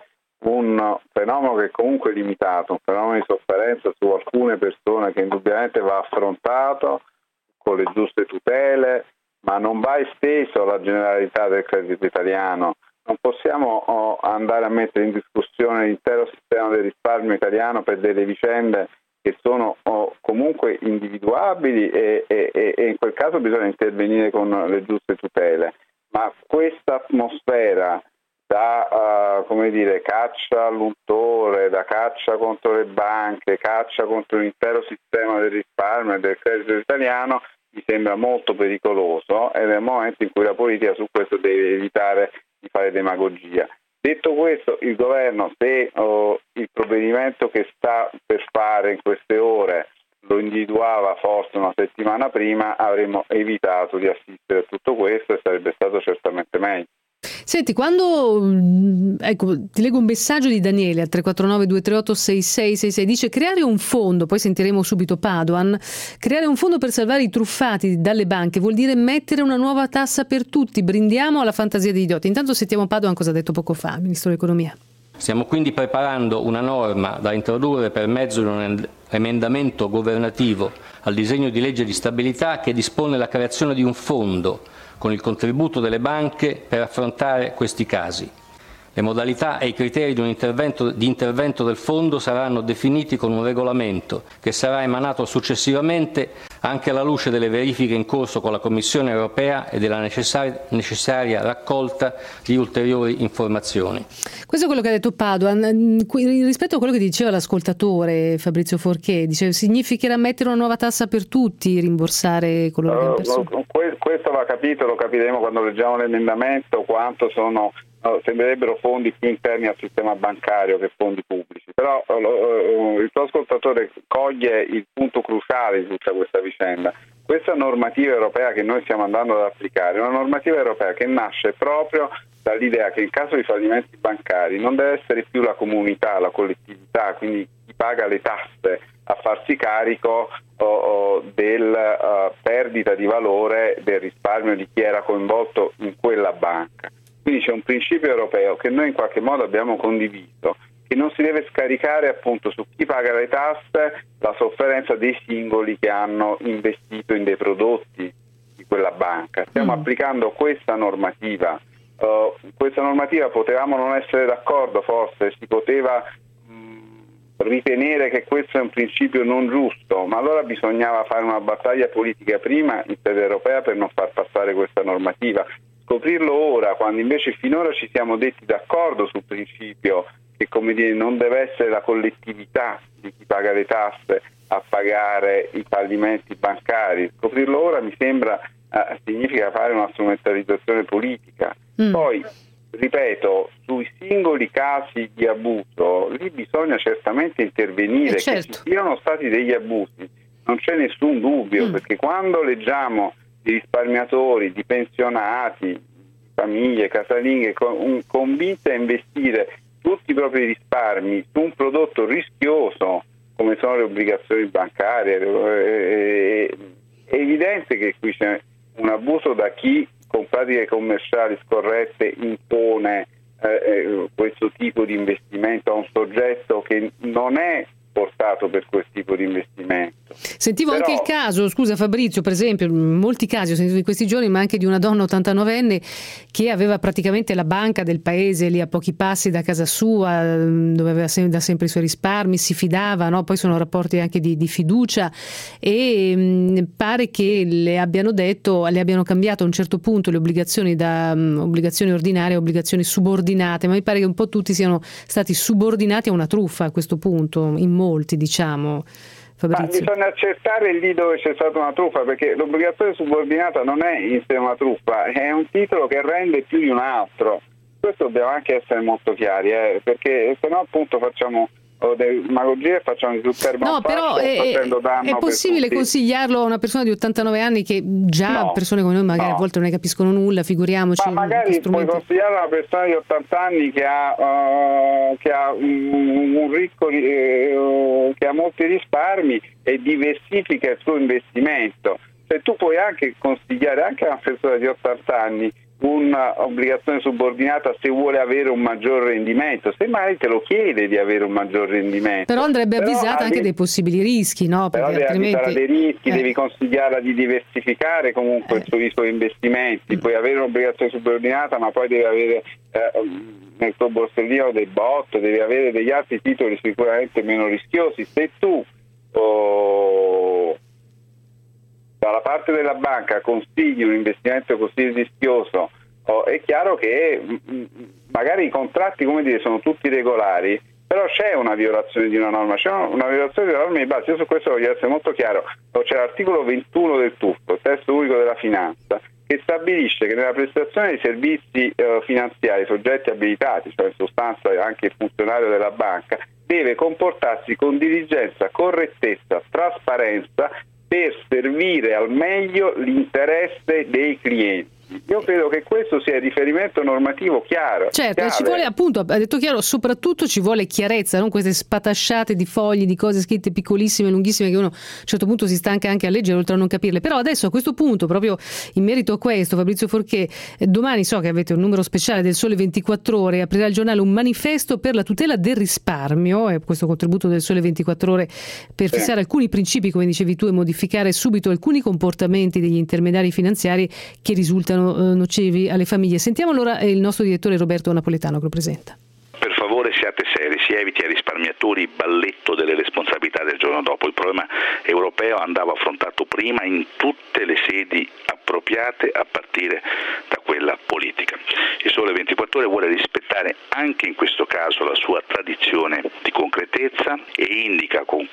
un fenomeno che è comunque limitato, un fenomeno di sofferenza su alcune persone che indubbiamente va affrontato con le giuste tutele, ma non va esteso alla generalità del credito italiano. Non possiamo oh, andare a mettere in discussione l'intero sistema del risparmio italiano per delle vicende che sono oh, comunque individuabili e, e, e in quel caso bisogna intervenire con le giuste tutele. Ma questa atmosfera da uh, come dire, caccia all'untore, da caccia contro le banche, caccia contro l'intero sistema del risparmio e del credito italiano mi sembra molto pericoloso ed è il momento in cui la politica su questo deve evitare di fare demagogia. Detto questo, il governo, se oh, il provvedimento che sta per fare in queste ore lo individuava forse una settimana prima, avremmo evitato di assistere a tutto questo e sarebbe stato certamente meglio. Senti, quando ecco, ti leggo un messaggio di Daniele al tre quattro nove due tre otto sei sei sei sei, dice: creare un fondo, poi sentiremo subito Padoan, creare un fondo per salvare i truffati dalle banche vuol dire mettere una nuova tassa per tutti, brindiamo alla fantasia di idioti. Intanto sentiamo Padoan cosa ha detto poco fa, Ministro dell'Economia. Stiamo quindi preparando una norma da introdurre per mezzo di un emendamento governativo al disegno di legge di stabilità che dispone la creazione di un fondo con il contributo delle banche per affrontare questi casi. Le modalità e i criteri di un intervento, di intervento del fondo saranno definiti con un regolamento che sarà emanato successivamente anche alla luce delle verifiche in corso con la Commissione europea e della necessaria, necessaria raccolta di ulteriori informazioni. Questo è quello che ha detto Padoan. Rispetto a quello che diceva l'ascoltatore Fabrizio Forché, dice significherà mettere una nuova tassa per tutti, rimborsare coloro che hanno perso. Uh, questo va capito, lo capiremo quando leggiamo l'emendamento, quanto sono no, sembrerebbero fondi più interni al sistema bancario che fondi pubblici, però uh, il tuo ascoltatore coglie il punto cruciale di tutta questa vicenda. Questa normativa europea che noi stiamo andando ad applicare è una normativa europea che nasce proprio dall'idea che in caso di fallimenti bancari non deve essere più la comunità, la collettività, quindi chi paga le tasse a farsi carico oh, oh, della uh, perdita di valore del risparmio di chi era coinvolto in quella banca. Quindi c'è un principio europeo che noi in qualche modo abbiamo condiviso, che non si deve scaricare appunto su chi paga le tasse la sofferenza dei singoli che hanno investito in dei prodotti di quella banca. Stiamo mm. applicando questa normativa. Uh, questa normativa potevamo non essere d'accordo, forse si poteva mh, ritenere che questo è un principio non giusto, ma allora bisognava fare una battaglia politica prima in sede europea per non far passare questa normativa. Scoprirlo ora, quando invece finora ci siamo detti d'accordo sul principio che, come dire, non deve essere la collettività di chi paga le tasse a pagare i fallimenti bancari. Scoprirlo ora mi sembra eh, significa fare una strumentalizzazione politica. Mm. Poi, ripeto, sui singoli casi di abuso lì bisogna certamente intervenire, eh certo. Che ci siano stati degli abusi non c'è nessun dubbio, mm. perché quando leggiamo di risparmiatori, di pensionati, famiglie, casalinghe con, convinte a investire tutti i propri risparmi su un prodotto rischioso come sono le obbligazioni bancarie, è, è evidente che qui c'è un abuso da chi con pratiche commerciali scorrette impone eh, questo tipo di investimento a un soggetto che non è portato per quel tipo di investimento. Sentivo Però... anche il caso, scusa Fabrizio, per esempio, in molti casi ho sentito in questi giorni, ma anche di una donna ottantanovenne che aveva praticamente la banca del paese lì a pochi passi da casa sua, dove aveva da sempre i suoi risparmi, si fidava, no? Poi sono rapporti anche di, di fiducia e mh, pare che le abbiano detto, le abbiano cambiato a un certo punto le obbligazioni da um, obbligazioni ordinarie a obbligazioni subordinate, ma mi pare che un po' tutti siano stati subordinati a una truffa a questo punto, in molti, diciamo. Ma bisogna accertare lì dove c'è stata una truffa, perché l'obbligazione subordinata non è in sé una truffa, è un titolo che rende più di un altro. Questo dobbiamo anche essere molto chiari, eh, perché se no appunto facciamo o demagogia e facciamo sul termine. No, però è, è possibile consigliarlo a una persona di ottantanove anni che già no, persone come noi magari no. a volte non ne capiscono nulla, figuriamoci. Ma magari puoi consigliare a una persona di ottanta anni che ha, uh, che ha un, un ricco uh, che ha molti risparmi e diversifica il suo investimento. Se tu puoi anche consigliare anche a una persona di ottanta anni un'obbligazione subordinata se vuole avere un maggior rendimento, se mai te lo chiede di avere un maggior rendimento, però andrebbe però avvisata anche dei possibili rischi, no? Però perché devi altrimenti dei rischi, eh. devi consigliarla di diversificare comunque eh. i suoi investimenti. Mm. Puoi avere un'obbligazione subordinata, ma poi devi avere eh, nel tuo borsellino dei bot, devi avere degli altri titoli sicuramente meno rischiosi. Se tu oh, dalla parte della banca consigli un investimento così rischioso, oh, è chiaro che mh, magari i contratti, come dire, sono tutti regolari, però c'è una violazione di una norma, c'è una violazione della norma di base. Io su questo voglio essere molto chiaro. C'è l'articolo ventuno del T U F, il testo unico della finanza, che stabilisce che nella prestazione dei servizi eh, finanziari soggetti abilitati, cioè in sostanza anche il funzionario della banca, deve comportarsi con diligenza, correttezza, trasparenza per servire al meglio l'interesse dei clienti. Io credo che questo sia il riferimento normativo chiaro. Certo, e ci vuole, appunto, ha detto chiaro, soprattutto ci vuole chiarezza, non queste spatasciate di fogli, di cose scritte piccolissime, lunghissime, che uno a un certo punto si stanca anche a leggere oltre a non capirle. Però adesso a questo punto, proprio in merito a questo, Fabrizio Forché, domani so che avete un numero speciale del Sole ventiquattro Ore, aprirà il giornale un manifesto per la tutela del risparmio, e questo contributo del Sole ventiquattro Ore per fissare sì. alcuni principi, come dicevi tu, e modificare subito alcuni comportamenti degli intermediari finanziari che risultano nocivi alle famiglie. Sentiamo allora il nostro direttore Roberto Napoletano che lo presenta. Per favore siate seri, si eviti ai risparmiatori il balletto delle responsabilità del giorno dopo. Il problema europeo andava affrontato prima in tutte le sedi appropriate a partire da quella politica. Il Sole ventiquattro Ore vuole rispettare anche in questo caso la sua tradizione di concretezza e indica con questo manifesto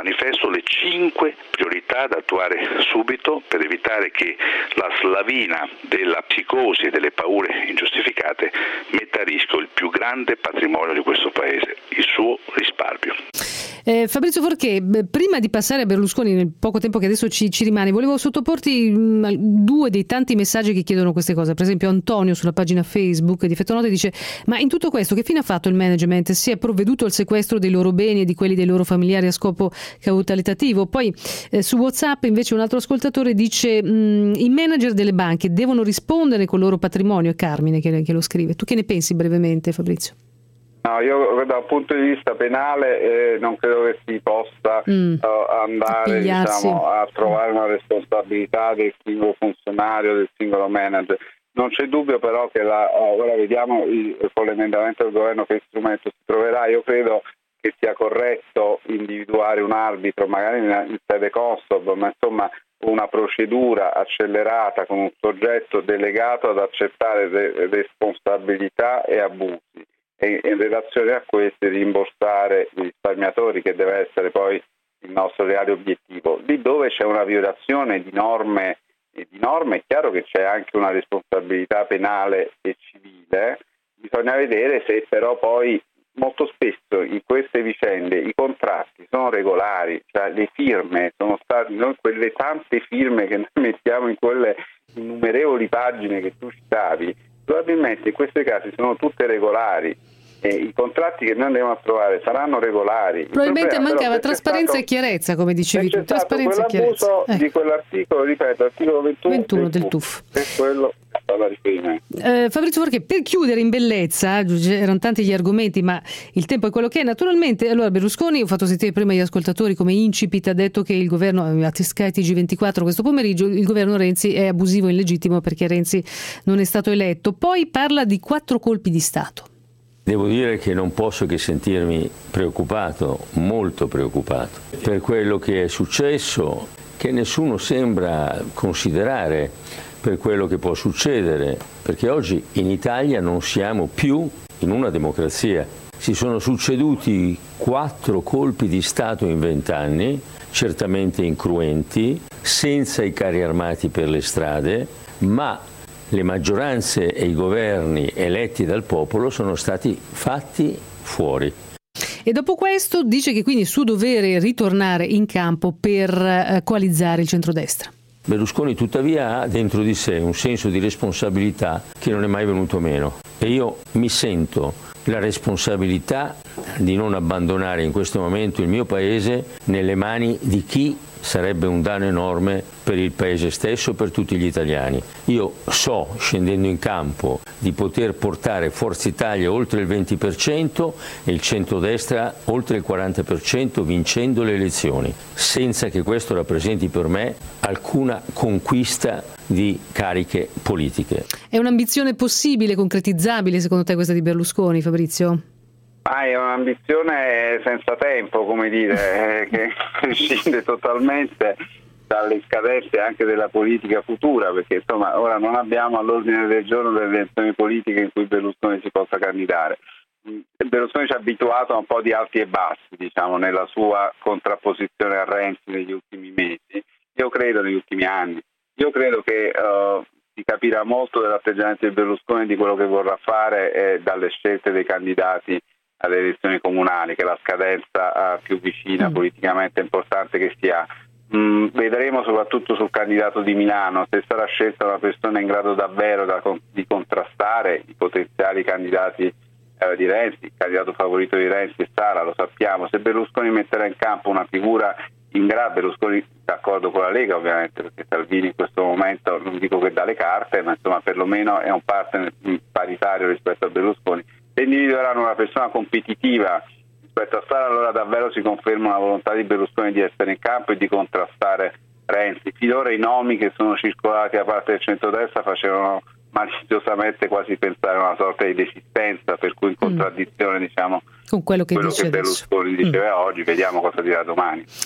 manifesto le cinque priorità da attuare subito per evitare che la slavina della psicosi e delle paure ingiustificate metta a rischio il più grande patrimonio di questo Paese, il suo risparmio. Eh, Fabrizio Forché, prima di passare a Berlusconi, nel poco tempo che adesso ci, ci rimane, volevo sottoporti mh, due dei tanti messaggi che chiedono queste cose. Per esempio Antonio sulla pagina Facebook di Fettonote dice: ma in tutto questo che fine ha fatto il management? Si è provveduto al sequestro dei loro beni e di quelli dei loro familiari a scopo cautalitativo? Poi eh, su WhatsApp invece un altro ascoltatore dice: mh, i manager delle banche devono rispondere col loro patrimonio. È Carmine che, che lo scrive. Tu che ne pensi brevemente, Fabrizio? No, io dal punto di vista penale eh, non credo che si possa mm. uh, andare diciamo, a trovare una responsabilità del singolo funzionario, del singolo manager. Non c'è dubbio però che la, uh, ora vediamo il, con l'emendamento del governo che strumento si troverà. Io credo che sia corretto individuare un arbitro, magari in, in sede Consob, ma insomma una procedura accelerata con un soggetto delegato ad accertare de- responsabilità e abusi, e in relazione a questi rimborsare i risparmiatori, che deve essere poi il nostro reale obiettivo. Lì dove c'è una violazione di norme, e di norme è chiaro che c'è anche una responsabilità penale e civile, bisogna vedere se però poi molto spesso in queste vicende i contratti sono regolari, cioè le firme sono state, non quelle tante firme che noi mettiamo in quelle innumerevoli pagine che tu citavi, probabilmente in questi casi sono tutte regolari. E i contratti che noi andiamo a trovare saranno regolari. Probabilmente mancava trasparenza stato, e chiarezza, come dicevi tu. Trasparenza e chiarezza. Eh. Di quell'articolo, ripeto, articolo ventuno, ventuno del, del T U F. F. Per quello è stato riferimento. Eh, Fabrizio Forché, per chiudere in bellezza, erano tanti gli argomenti, ma il tempo è quello che è. Naturalmente, allora Berlusconi, ho fatto sentire prima gli ascoltatori come incipit, ha detto che il governo, a Sky T G ventiquattro questo pomeriggio, il governo Renzi è abusivo e illegittimo perché Renzi non è stato eletto. Poi parla di quattro colpi di Stato. Devo dire che non posso che sentirmi preoccupato, molto preoccupato, per quello che è successo, che nessuno sembra considerare, per quello che può succedere, perché oggi in Italia non siamo più in una democrazia. Si sono succeduti quattro colpi di Stato in vent'anni, certamente incruenti, senza i carri armati per le strade, ma le maggioranze e i governi eletti dal popolo sono stati fatti fuori. E dopo questo dice che quindi è suo dovere ritornare in campo per eh, coalizzare il centrodestra. Berlusconi tuttavia ha dentro di sé un senso di responsabilità che non è mai venuto meno, e io mi sento la responsabilità di non abbandonare in questo momento il mio paese nelle mani di chi sarebbe un danno enorme per il paese stesso, per tutti gli italiani. Io so, scendendo in campo, di poter portare Forza Italia oltre il venti per cento e il centrodestra oltre il quaranta per cento vincendo le elezioni, senza che questo rappresenti per me alcuna conquista di cariche politiche. È un'ambizione possibile, concretizzabile secondo te questa di Berlusconi, Fabrizio? Ah, è un'ambizione senza tempo, come dire, che prescinde totalmente dalle scadenze anche della politica futura, perché insomma ora non abbiamo all'ordine del giorno delle elezioni politiche in cui Berlusconi si possa candidare. Berlusconi ci ha abituato a un po' di alti e bassi, diciamo, nella sua contrapposizione a Renzi negli ultimi mesi, io credo negli ultimi anni. Io credo che uh, si capirà molto dell'atteggiamento di Berlusconi, di quello che vorrà fare e dalle scelte dei candidati alle elezioni comunali, che è la scadenza uh, più vicina, mm. politicamente importante che si ha. Mm, vedremo soprattutto sul candidato di Milano se sarà scelta una persona in grado davvero da, di contrastare i potenziali candidati eh, di Renzi. Il candidato favorito di Renzi è Sala, lo sappiamo. Se Berlusconi metterà in campo una figura in grado, Berlusconi d'accordo con la Lega ovviamente, perché Salvini in questo momento non dico che dà le carte, ma insomma perlomeno è un partner paritario rispetto a Berlusconi. Se individueranno una persona competitiva rispetto a Sala, allora davvero si conferma la volontà di Berlusconi di essere in campo e di contrastare Renzi. Finora i nomi che sono circolati da parte del centrodestra facevano maliziosamente quasi pensare a una sorta di desistenza, per cui in contraddizione mm. diciamo con quello che, quello dice che Berlusconi diceva mm. oggi, vediamo cosa dirà domani.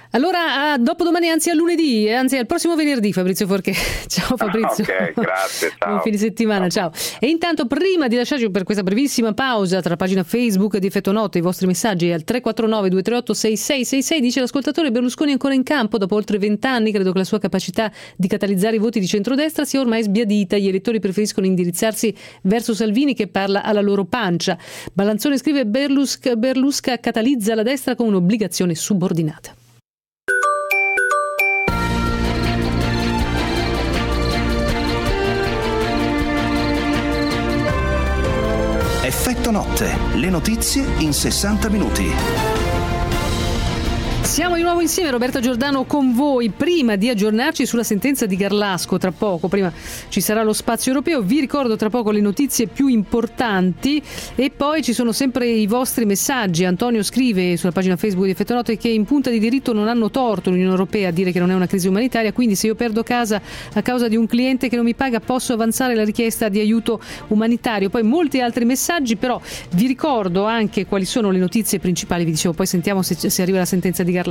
Allora, a dopodomani, anzi a lunedì, anzi al prossimo venerdì, Fabrizio Forché. Ciao Fabrizio. Ok, grazie, ciao. Buon fine settimana, ciao. ciao. E intanto, prima di lasciarci per questa brevissima pausa tra la pagina Facebook di Effetto Notte, i vostri messaggi al tre quattro nove due tre otto sei sei sei sei, dice l'ascoltatore: Berlusconi è ancora in campo dopo oltre vent'anni, credo che la sua capacità di catalizzare i voti di centrodestra sia ormai sbiadita, gli elettori preferiscono indirizzarsi verso Salvini che parla alla loro pancia. Balanzone scrive: Berlusca, Berlusca catalizza la destra con un'obbligazione subordinata. Effetto Notte, le notizie in sessanta minuti. Siamo di nuovo insieme, Roberta Giordano con voi. Prima di aggiornarci sulla sentenza di Garlasco, tra poco, prima ci sarà lo spazio europeo, vi ricordo tra poco le notizie più importanti e poi ci sono sempre i vostri messaggi. Antonio scrive sulla pagina Facebook di Effetto Notte che in punta di diritto non hanno torto l'Unione Europea a dire che non è una crisi umanitaria, quindi se io perdo casa a causa di un cliente che non mi paga posso avanzare la richiesta di aiuto umanitario. Poi molti altri messaggi, però vi ricordo anche quali sono le notizie principali, vi dicevo, poi sentiamo se, se arriva la sentenza di Garlasco.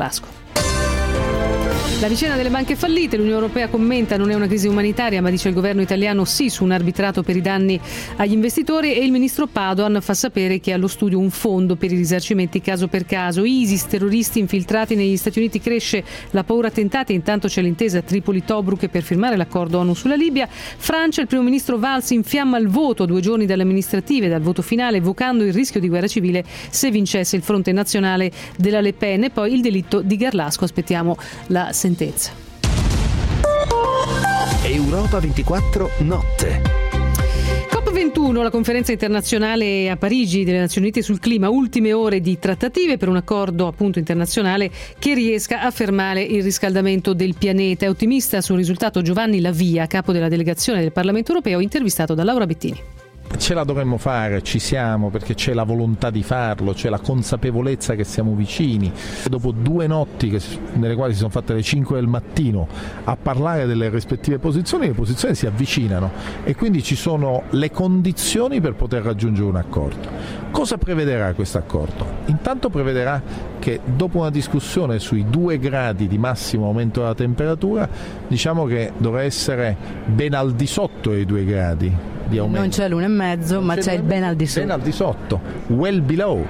La vicenda delle banche fallite, l'Unione Europea commenta non è una crisi umanitaria, ma dice il governo italiano sì su un arbitrato per i danni agli investitori, e il ministro Padoan fa sapere che è allo studio un fondo per i risarcimenti caso per caso. ISIS, terroristi infiltrati negli Stati Uniti, cresce la paura attentati, intanto c'è l'intesa Tripoli-Tobruk per firmare l'accordo ONU sulla Libia. Francia, il primo ministro Valls infiamma il voto a due giorni dalle amministrative, dal voto finale, evocando il rischio di guerra civile se vincesse il fronte nazionale della Le Pen. E poi il delitto di Garlasco, aspettiamo la sentenza. Europa ventiquattro Notte. COP ventuno, la conferenza internazionale a Parigi delle Nazioni Unite sul clima, ultime ore di trattative per un accordo appunto internazionale che riesca a fermare il riscaldamento del pianeta. È ottimista sul risultato Giovanni La Via, capo della delegazione del Parlamento europeo, intervistato da Laura Bettini. Ce la dovremmo fare, ci siamo, perché c'è la volontà di farlo, c'è la consapevolezza che siamo vicini. Dopo due notti che, nelle quali si sono fatte le cinque del mattino a parlare delle rispettive posizioni, le posizioni si avvicinano e quindi ci sono le condizioni per poter raggiungere un accordo. Cosa prevederà questo accordo? Intanto prevederà che dopo una discussione sui due gradi di massimo aumento della temperatura, diciamo che dovrà essere ben al di sotto dei due gradi di aumento. Non c'è l'uno e mezzo, ma c'è il ben al di sotto. Ben al di sotto, well below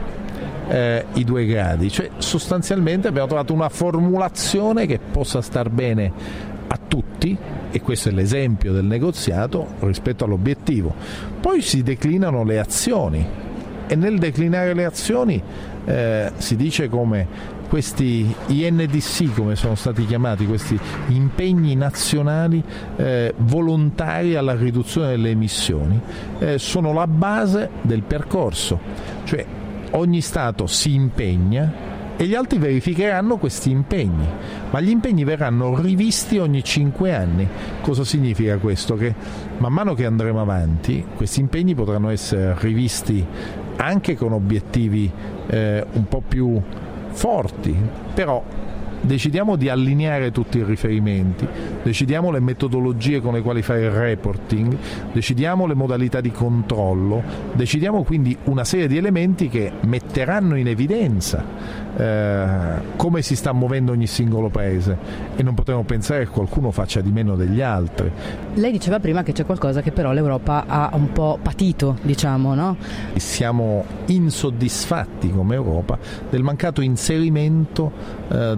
eh, i due gradi. Cioè sostanzialmente abbiamo trovato una formulazione che possa star bene a tutti, e questo è l'esempio del negoziato rispetto all'obiettivo. Poi si declinano le azioni e nel declinare le azioni eh, si dice come questi I N D C, come sono stati chiamati, questi impegni nazionali eh, volontari alla riduzione delle emissioni, eh, sono la base del percorso, cioè ogni Stato si impegna e gli altri verificheranno questi impegni, ma gli impegni verranno rivisti ogni cinque anni. Cosa significa questo? Che man mano che andremo avanti questi impegni potranno essere rivisti anche con obiettivi eh, un po' più forti, però decidiamo di allineare tutti i riferimenti, decidiamo le metodologie con le quali fare il reporting, decidiamo le modalità di controllo, decidiamo quindi una serie di elementi che metteranno in evidenza eh, come si sta muovendo ogni singolo paese, e non potremo pensare che qualcuno faccia di meno degli altri. Lei diceva prima che c'è qualcosa che però l'Europa ha un po' patito, diciamo, no? Siamo insoddisfatti come Europa del mancato inserimento eh,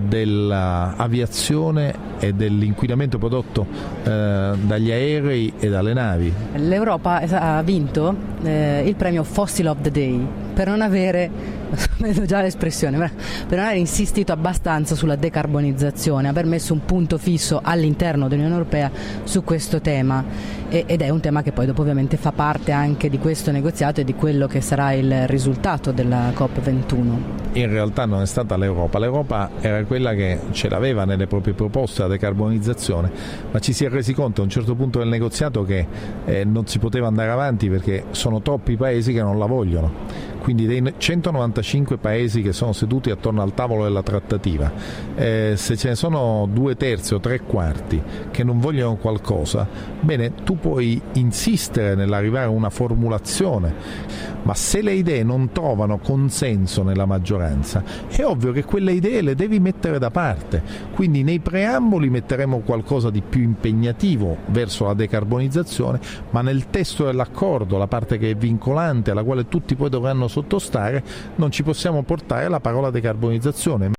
dell'aviazione e dell'inquinamento prodotto eh, dagli aerei e dalle navi. L'Europa ha vinto eh, il premio Fossil of the Day per non avere, vedo già l'espressione, per non aver insistito abbastanza sulla decarbonizzazione, aver messo un punto fisso all'interno dell'Unione Europea su questo tema, e, ed è un tema che poi dopo ovviamente fa parte anche di questo negoziato e di quello che sarà il risultato della COP ventuno. In realtà non è stata l'Europa, l'Europa era quella che ce l'aveva nelle proprie proposte la decarbonizzazione, ma ci si è resi conto a un certo punto del negoziato che eh, non si poteva andare avanti perché sono troppi paesi che non la vogliono. quindi dei centonovantacinque paesi che sono seduti attorno al tavolo della trattativa, eh, se ce ne sono due terzi o tre quarti che non vogliono qualcosa, bene, tu puoi insistere nell'arrivare a una formulazione, ma se le idee non trovano consenso nella maggioranza, è ovvio che quelle idee le devi mettere da parte. Quindi nei preamboli metteremo qualcosa di più impegnativo verso la decarbonizzazione, ma nel testo dell'accordo, la parte che è vincolante, alla quale tutti poi dovranno sottostare, non ci possiamo portare la parola decarbonizzazione.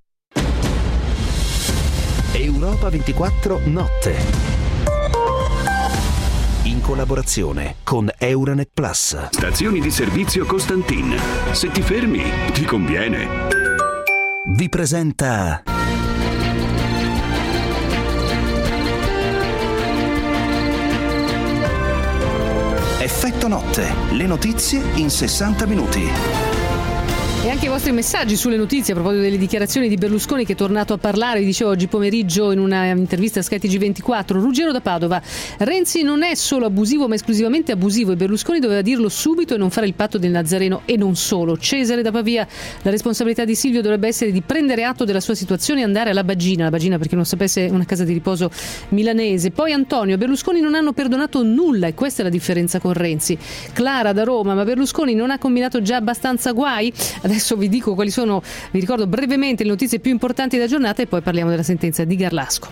Europa ventiquattro Notte, in collaborazione con Euranet Plus. Stazioni di servizio Costantin. Se ti fermi, ti conviene. Vi presenta Effetto Notte, le notizie in sessanta minuti. E anche i vostri messaggi sulle notizie a proposito delle dichiarazioni di Berlusconi, che è tornato a parlare, vi dicevo oggi pomeriggio in una intervista a Sky T G ventiquattro. Ruggero da Padova: Renzi non è solo abusivo ma esclusivamente abusivo, e Berlusconi doveva dirlo subito e non fare il patto del Nazareno. E non solo. Cesare da Pavia: la responsabilità di Silvio dovrebbe essere di prendere atto della sua situazione e andare alla Bagina. La Bagina, per chi non sapesse, è una casa di riposo milanese. Poi Antonio: Berlusconi non hanno perdonato nulla e questa è la differenza con Renzi. Clara da Roma: ma Berlusconi non ha combinato già abbastanza guai? Adesso vi dico quali sono, vi ricordo brevemente le notizie più importanti della giornata e poi parliamo della sentenza di Garlasco.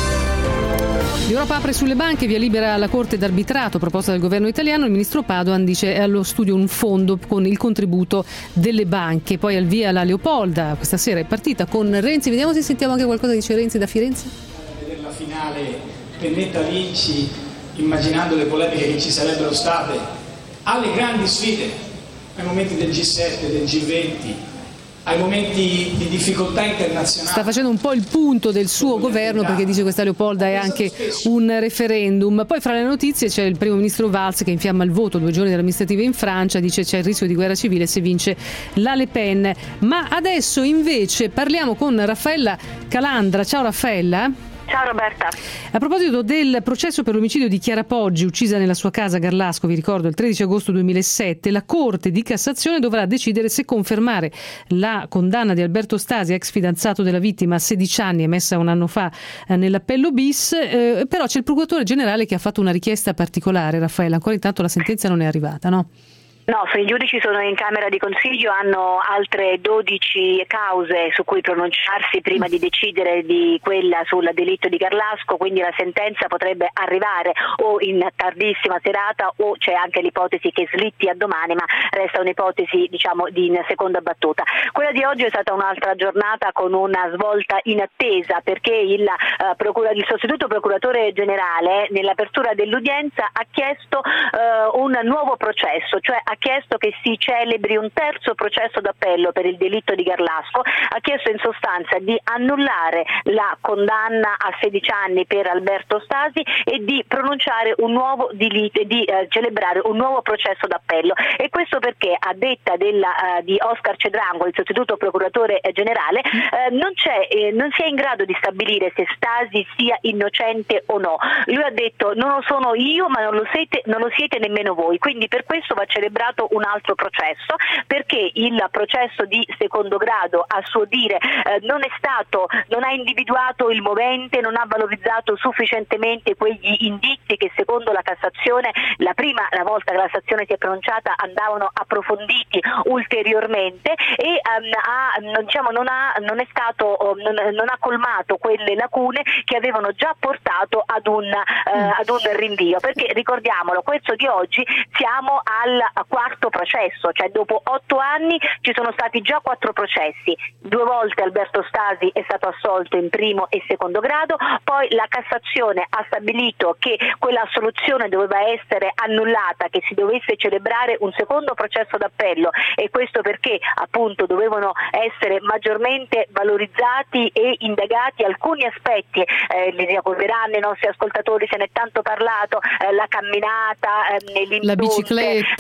L'Europa apre sulle banche, via libera alla Corte d'arbitrato proposta dal governo italiano. Il ministro Padoan dice è allo studio un fondo con il contributo delle banche. Poi al via la Leopolda, questa sera è partita con Renzi. Vediamo se sentiamo anche qualcosa che dice Renzi da Firenze. Vedere la finale Pennetta-Vinci, immaginando le polemiche che ci sarebbero state alle grandi sfide, ai momenti del G sette, del G venti, ai momenti di difficoltà internazionali. Sta facendo un po' il punto del suo governo, perché dice questa Leopolda è anche un referendum. Poi fra le notizie c'è il primo ministro Valls che infiamma il voto due giorni delle amministrative in Francia, dice c'è il rischio di guerra civile se vince la Le Pen. Ma adesso invece parliamo con Raffaella Calandra. Ciao Raffaella. Ciao Roberta. A proposito del processo per l'omicidio di Chiara Poggi, uccisa nella sua casa a Garlasco, vi ricordo, il tredici agosto duemilasette, la Corte di Cassazione dovrà decidere se confermare la condanna di Alberto Stasi, ex fidanzato della vittima, a sedici anni, emessa un anno fa eh, nell'appello bis, eh, però c'è il procuratore generale che ha fatto una richiesta particolare, Raffaella. Ancora intanto la sentenza non è arrivata, no? No, i giudici sono in Camera di Consiglio, hanno altre dodici cause su cui pronunciarsi prima di decidere di quella sul delitto di Garlasco, quindi la sentenza potrebbe arrivare o in tardissima serata o c'è anche l'ipotesi che slitti a domani, ma resta un'ipotesi diciamo di in seconda battuta. Quella di oggi è stata un'altra giornata con una svolta inattesa, perché il, uh, procura, il sostituto procuratore generale nell'apertura dell'udienza ha chiesto uh, un nuovo processo, cioè ha chiesto che si celebri un terzo processo d'appello per il delitto di Garlasco, ha chiesto in sostanza di annullare la condanna a sedici anni per Alberto Stasi e di pronunciare un nuovo di, di eh, celebrare un nuovo processo d'appello. E questo perché, a detta della, uh, di Oscar Cedrango, il sostituto procuratore generale, eh, non, c'è, eh, non si è in grado di stabilire se Stasi sia innocente o no. Lui ha detto non lo sono io, ma non lo siete, non lo siete nemmeno voi, quindi per questo va celebrato un altro processo, perché il processo di secondo grado, a suo dire, eh, non è stato, non ha individuato il movente, non ha valorizzato sufficientemente quegli indizi che secondo la Cassazione, la prima la volta che la Cassazione si è pronunciata, andavano approfonditi ulteriormente e um, ha, non, diciamo, non, ha, non è stato non, non ha colmato quelle lacune che avevano già portato ad un, uh, ad un rinvio, perché ricordiamolo, questo di oggi siamo al quarto processo, cioè dopo otto anni ci sono stati già quattro processi, due volte Alberto Stasi è stato assolto in primo e secondo grado, poi la Cassazione ha stabilito che quella assoluzione doveva essere annullata, che si dovesse celebrare un secondo processo d'appello, e questo perché appunto dovevano essere maggiormente valorizzati e indagati alcuni aspetti, eh, li ricorderanno i nostri ascoltatori, se ne è tanto parlato, eh, la camminata, eh, la bicicletta,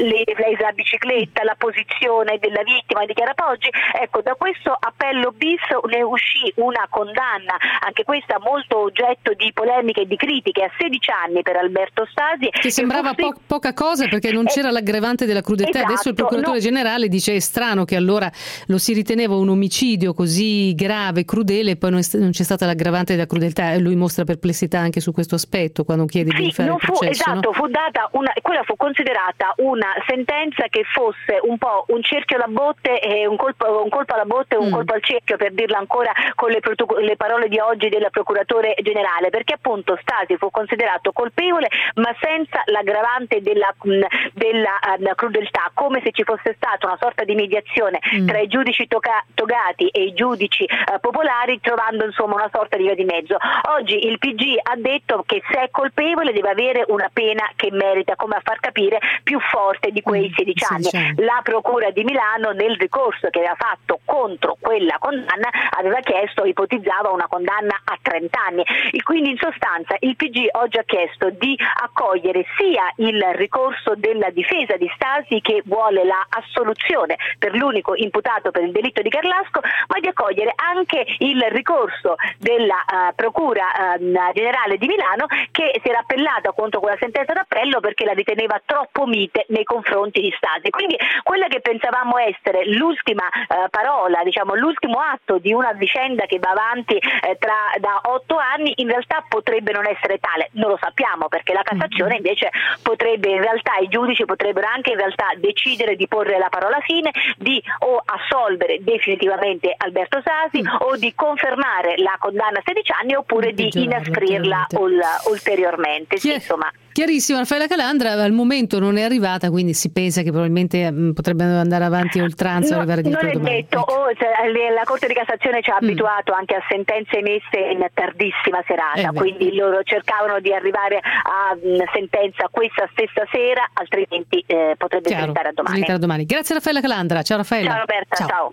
le, la bicicletta, la posizione della vittima, dichiara Poggi. Ecco, da questo appello bis ne uscì una condanna, anche questa molto oggetto di polemiche e di critiche, a sedici anni per Alberto Stasi. Che sembrava po- poca cosa perché non c'era l'aggravante della crudeltà. Esatto, adesso il procuratore no. generale dice è strano che allora lo si riteneva un omicidio così grave, crudele, e poi non, è, non c'è stata l'aggravante della crudeltà, e lui mostra perplessità anche su questo aspetto quando chiede sì, di fare non il fu, processo. esatto, no? fu data una, quella fu considerata una sentenza che fosse un po' un cerchio alla botte e un colpo, un colpo alla botte e un mm. colpo al cerchio, per dirla ancora con le, le parole di oggi del procuratore generale, perché appunto Stasi fu considerato colpevole ma senza l'aggravante della, della uh, crudeltà, come se ci fosse stata una sorta di mediazione mm. tra i giudici toca- togati e i giudici uh, popolari, trovando insomma una sorta di via di mezzo. Oggi il P G ha detto che se è colpevole deve avere una pena che merita, come a far capire, più forte di quei sedici anni. La Procura di Milano nel ricorso che aveva fatto contro quella condanna aveva chiesto, ipotizzava una condanna a trenta anni. E quindi in sostanza il P G oggi ha chiesto di accogliere sia il ricorso della difesa di Stasi, che vuole la assoluzione per l'unico imputato per il delitto di Carlasco, ma di accogliere anche il ricorso della uh, Procura uh, Generale di Milano, che si era appellata contro quella sentenza d'appello perché la riteneva troppo mite nei confronti di Stasi. Quindi quella che pensavamo essere l'ultima uh, parola, diciamo l'ultimo atto di una vicenda che va avanti eh, tra da otto anni, in realtà potrebbe non essere tale, non lo sappiamo, perché la Cassazione invece potrebbe, in realtà i giudici potrebbero anche in realtà decidere di porre la parola fine, di o assolvere definitivamente Alberto Stasi mm. o di confermare la condanna a sedici anni, oppure di inasprirla ul- ulteriormente. Sì, insomma. Chiarissimo. Raffaella Calandra al momento non è arrivata, quindi si pensa che probabilmente mh, potrebbe andare avanti a oltranza, no, arrivare non è domani. detto, oh, cioè, la Corte di Cassazione ci ha mm. abituato anche a sentenze emesse in tardissima serata, eh quindi loro cercavano di arrivare a mh, sentenza questa stessa sera, altrimenti eh, potrebbe diventare a domani. domani. Grazie Raffaella Calandra, ciao Raffaella. Ciao Roberta, ciao. ciao.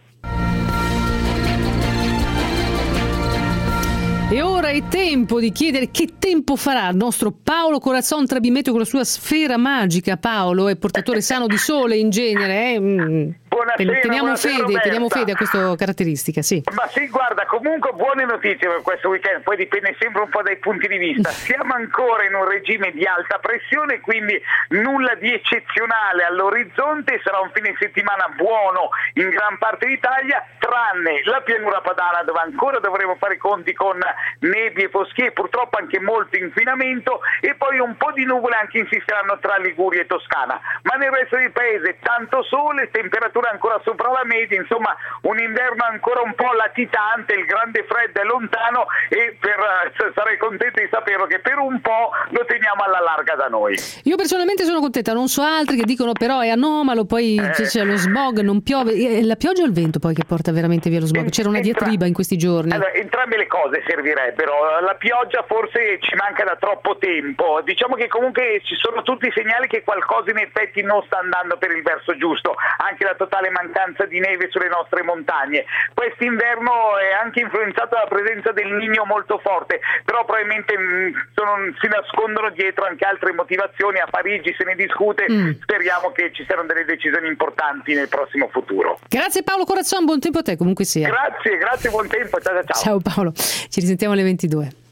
E ora è tempo di chiedere che tempo farà il nostro Paolo Corazzon Trabimeteo con la sua sfera magica. Paolo è portatore sano di sole in genere, eh? Mm. Buonasera, teniamo buonasera, fede, Roberta. teniamo fede a questa caratteristica, sì. Ma sì, guarda, comunque buone notizie per questo weekend, poi dipende sempre un po' dai punti di vista. Siamo ancora in un regime di alta pressione, quindi nulla di eccezionale all'orizzonte, sarà un fine settimana buono in gran parte d'Italia, tranne la pianura padana, dove ancora dovremo fare i conti con nebbie e foschie, purtroppo anche molto inquinamento, e poi un po' di nuvole anche insisteranno tra Liguria e Toscana. Ma nel resto del paese tanto sole, temperatura ancora sopra la media, insomma un inverno ancora un po' latitante, il grande freddo è lontano, e per, uh, sarei contento di saperlo che per un po' lo teniamo alla larga da noi. Io personalmente sono contenta, non so altri che dicono però è anomalo, poi eh. c'è lo smog, non piove, è la pioggia o il vento poi che porta veramente via lo smog? C'era una diatriba in questi giorni. Allora, entrambe le cose servirebbero, la pioggia forse ci manca da troppo tempo, diciamo che comunque ci sono tutti i segnali che qualcosa in effetti non sta andando per il verso giusto, anche la totale mancanza di neve sulle nostre montagne. Quest'inverno è anche influenzato dalla presenza del Niño molto forte, però probabilmente mh, sono, si nascondono dietro anche altre motivazioni. A Parigi se ne discute, mm. speriamo che ci siano delle decisioni importanti nel prossimo futuro. Grazie Paolo Corazzon, buon tempo a te comunque sia. Grazie, grazie, buon tempo, ciao ciao. Ciao Paolo, ci risentiamo alle ventidue.